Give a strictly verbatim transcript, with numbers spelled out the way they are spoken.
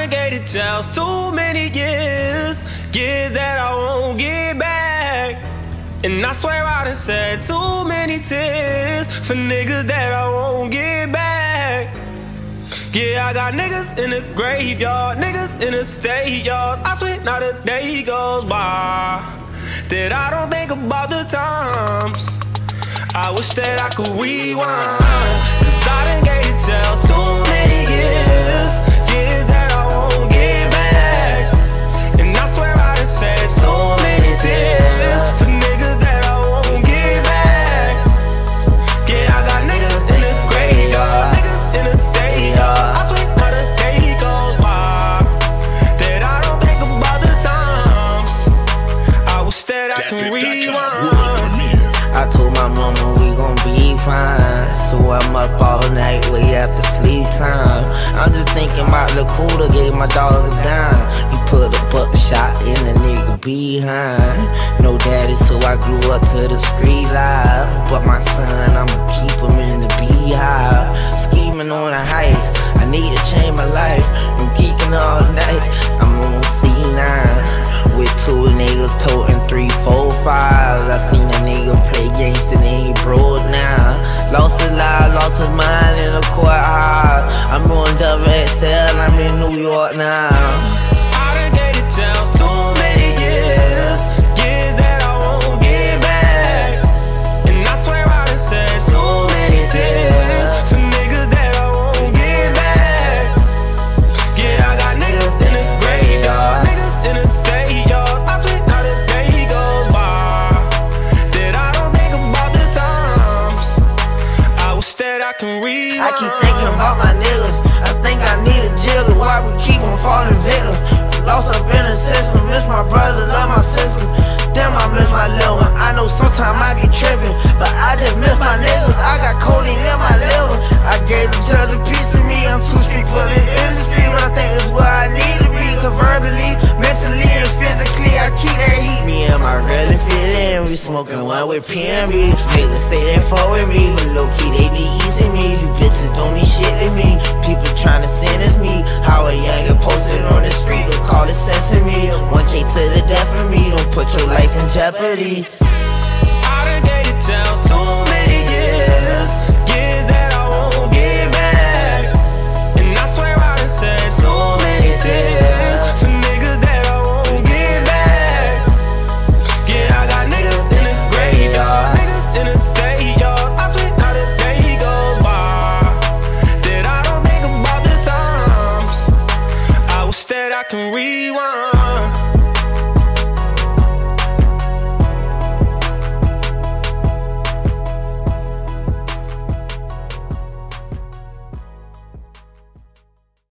done gave the chance too many years, years that I won't get back. And I swear I done shed too many tears for niggas that I won't get back. Yeah, I got niggas in the graveyard, niggas in the state yards. I swear not a day goes by that I don't think about the times. I wish that I could rewind, cause I done gave the chance too many years, years that I won't get back. And I swear I done shed too many tears for niggas that I won't get back. Yeah, I got niggas in the graveyard, niggas in the state yard. I swear not a day goes by that I don't think about the times. I wish that I could rewind. I told my mama we gon' be fine, so I'm up all night way after sleep time. I'm just thinking about the cooler, gave my dog a dime. You put a buckshot in a nigga behind. No daddy, so I grew up to the street life. But my son, I'ma keep him in the beehive. Scheming on a heist, I need to change my life. I'm geeking all night, I'm on C nine. With two niggas toting three, four, fives. I seen a nigga play gangsta and he broke now. Lost his life, lost his mind in the courthouse. I'm on W S L, I'm in New York now. I done gave the chance too many years, years that I won't get back. And I swear I done shed too many tears for niggas that I won't get back. Yeah, I got niggas in the graveyard, niggas in the state yards. I swear not a day goes by that I don't think about the times. I wish that I can rewind. I keep thinking about my niggas, I think I need a jigger. Why we keep on falling victim? Lost up in the system, miss my brother, love my sister. Damn, I miss my little one. I know sometimes I be tripping, but I just miss my niggas. I got codeine in my liver. I gave each other a piece of me. I'm too street for this industry, but I think that's where I need to be. Cause verbally, mentally, and physically, I keep that heat. Me and my girl and fit in, we smoking one with P M B. Niggas say they fuck with me, but low key they be easing me. You bitches don't mean shit to me. People trying to sentence me. How a youngin' posted on the street, don't call it sesame. one K to the death of me, don't put your life in jeopardy. I done gave the chance too many years, years that I won't get back. And I swear I done shed too many tears for niggas that I won't get back. Yeah, I got niggas in the graveyard, niggas in the state yards. I swear not a day goes by that I don't think about the times. I wish that I can rewind.